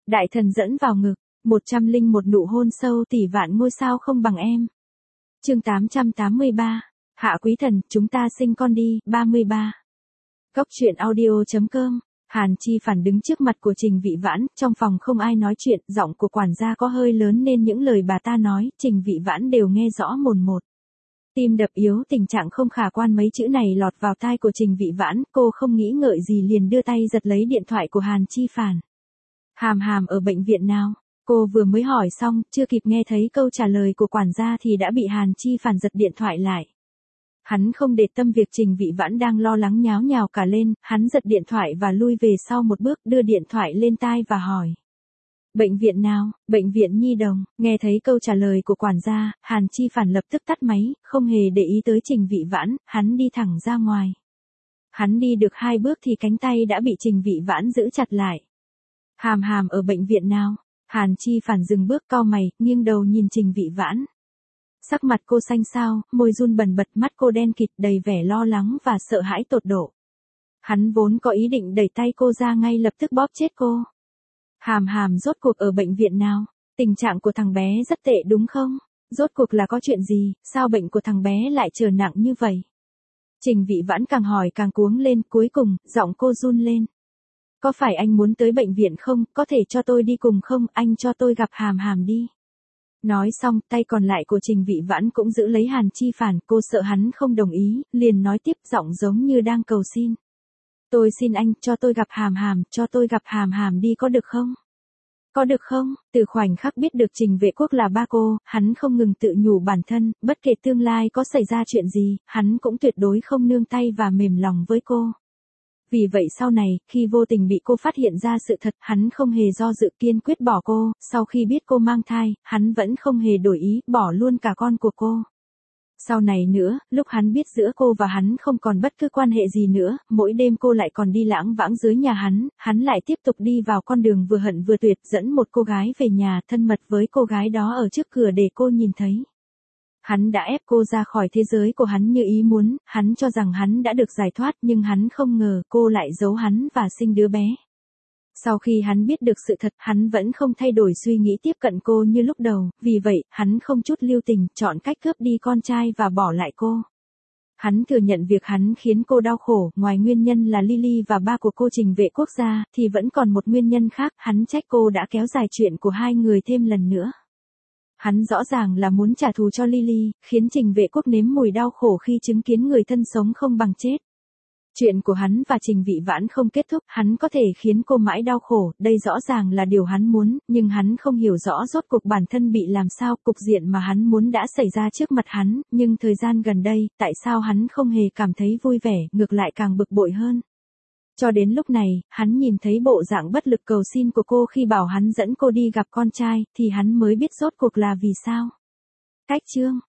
Đại thần dẫn vào ngực, 101 nụ hôn sâu tỷ vạn ngôi sao không bằng em. Chương 883. Hạ quý thần, chúng ta sinh con đi, 33. Góc truyện audio.com. Hàn Chi Phản đứng trước mặt của Trình Vị Vãn, trong phòng không ai nói chuyện, giọng của quản gia có hơi lớn nên những lời bà ta nói, Trình Vị Vãn đều nghe rõ mồn một. Tim đập yếu, tình trạng không khả quan mấy chữ này lọt vào tai của Trình Vị Vãn, cô không nghĩ ngợi gì liền đưa tay giật lấy điện thoại của Hàn Chi Phản. Hàm Hàm ở bệnh viện nào? Cô vừa mới hỏi xong, chưa kịp nghe thấy câu trả lời của quản gia thì đã bị Hàn Chi Phản giật điện thoại lại. Hắn không để tâm việc Trình Vị Vãn đang lo lắng nháo nhào cả lên, hắn giật điện thoại và lui về sau một bước, đưa điện thoại lên tai và hỏi. Bệnh viện nào? Bệnh viện Nhi Đồng. Nghe thấy câu trả lời của quản gia, Hàn Chi Phản lập tức tắt máy, không hề để ý tới Trình Vị Vãn, hắn đi thẳng ra ngoài. Hắn đi được 2 bước thì cánh tay đã bị Trình Vị Vãn giữ chặt lại. Hàm Hàm ở bệnh viện nào? Hàn Chi Phản dừng bước cau mày, nghiêng đầu nhìn Trình Vị Vãn. Sắc mặt cô xanh xao, môi run bần bật, mắt cô đen kịt đầy vẻ lo lắng và sợ hãi tột độ. Hắn vốn có ý định đẩy tay cô ra ngay lập tức bóp chết cô. Hàm Hàm rốt cuộc ở bệnh viện nào? Tình trạng của thằng bé rất tệ đúng không? Rốt cuộc là có chuyện gì, sao bệnh của thằng bé lại trở nặng như vậy? Trình Vị Vãn càng hỏi càng cuống lên, cuối cùng, giọng cô run lên. Có phải anh muốn tới bệnh viện không, có thể cho tôi đi cùng không, anh cho tôi gặp Hàm Hàm đi. Nói xong, tay còn lại của Trình Vị Vãn cũng giữ lấy Hàn Chi Phản, cô sợ hắn không đồng ý, liền nói tiếp giọng giống như đang cầu xin. Tôi xin anh, cho tôi gặp Hàm Hàm, cho tôi gặp Hàm Hàm đi có được không? Có được không? Từ khoảnh khắc biết được Trình Vệ Quốc là ba cô, hắn không ngừng tự nhủ bản thân, bất kể tương lai có xảy ra chuyện gì, hắn cũng tuyệt đối không nương tay và mềm lòng với cô. Vì vậy sau này, khi vô tình bị cô phát hiện ra sự thật, hắn không hề do dự kiên quyết bỏ cô, sau khi biết cô mang thai, hắn vẫn không hề đổi ý, bỏ luôn cả con của cô. Sau này nữa, lúc hắn biết giữa cô và hắn không còn bất cứ quan hệ gì nữa, mỗi đêm cô lại còn đi lãng vãng dưới nhà hắn lại tiếp tục đi vào con đường vừa hận vừa tuyệt dẫn một cô gái về nhà thân mật với cô gái đó ở trước cửa để cô nhìn thấy. Hắn đã ép cô ra khỏi thế giới của hắn như ý muốn, hắn cho rằng hắn đã được giải thoát nhưng hắn không ngờ cô lại giấu hắn và sinh đứa bé. Sau khi hắn biết được sự thật, hắn vẫn không thay đổi suy nghĩ tiếp cận cô như lúc đầu, vì vậy, hắn không chút lưu tình, chọn cách cướp đi con trai và bỏ lại cô. Hắn thừa nhận việc hắn khiến cô đau khổ, ngoài nguyên nhân là Lily và ba của cô Trình Vệ Quốc gia, thì vẫn còn một nguyên nhân khác, hắn trách cô đã kéo dài chuyện của hai người thêm lần nữa. Hắn rõ ràng là muốn trả thù cho Lily, khiến Trình Vệ Quốc nếm mùi đau khổ khi chứng kiến người thân sống không bằng chết. Chuyện của hắn và Trình Vị Vãn không kết thúc, hắn có thể khiến cô mãi đau khổ, đây rõ ràng là điều hắn muốn, nhưng hắn không hiểu rõ rốt cuộc bản thân bị làm sao, cục diện mà hắn muốn đã xảy ra trước mặt hắn, nhưng thời gian gần đây, tại sao hắn không hề cảm thấy vui vẻ, ngược lại càng bực bội hơn. Cho đến lúc này, hắn nhìn thấy bộ dạng bất lực cầu xin của cô khi bảo hắn dẫn cô đi gặp con trai, thì hắn mới biết rốt cuộc là vì sao. Cách chương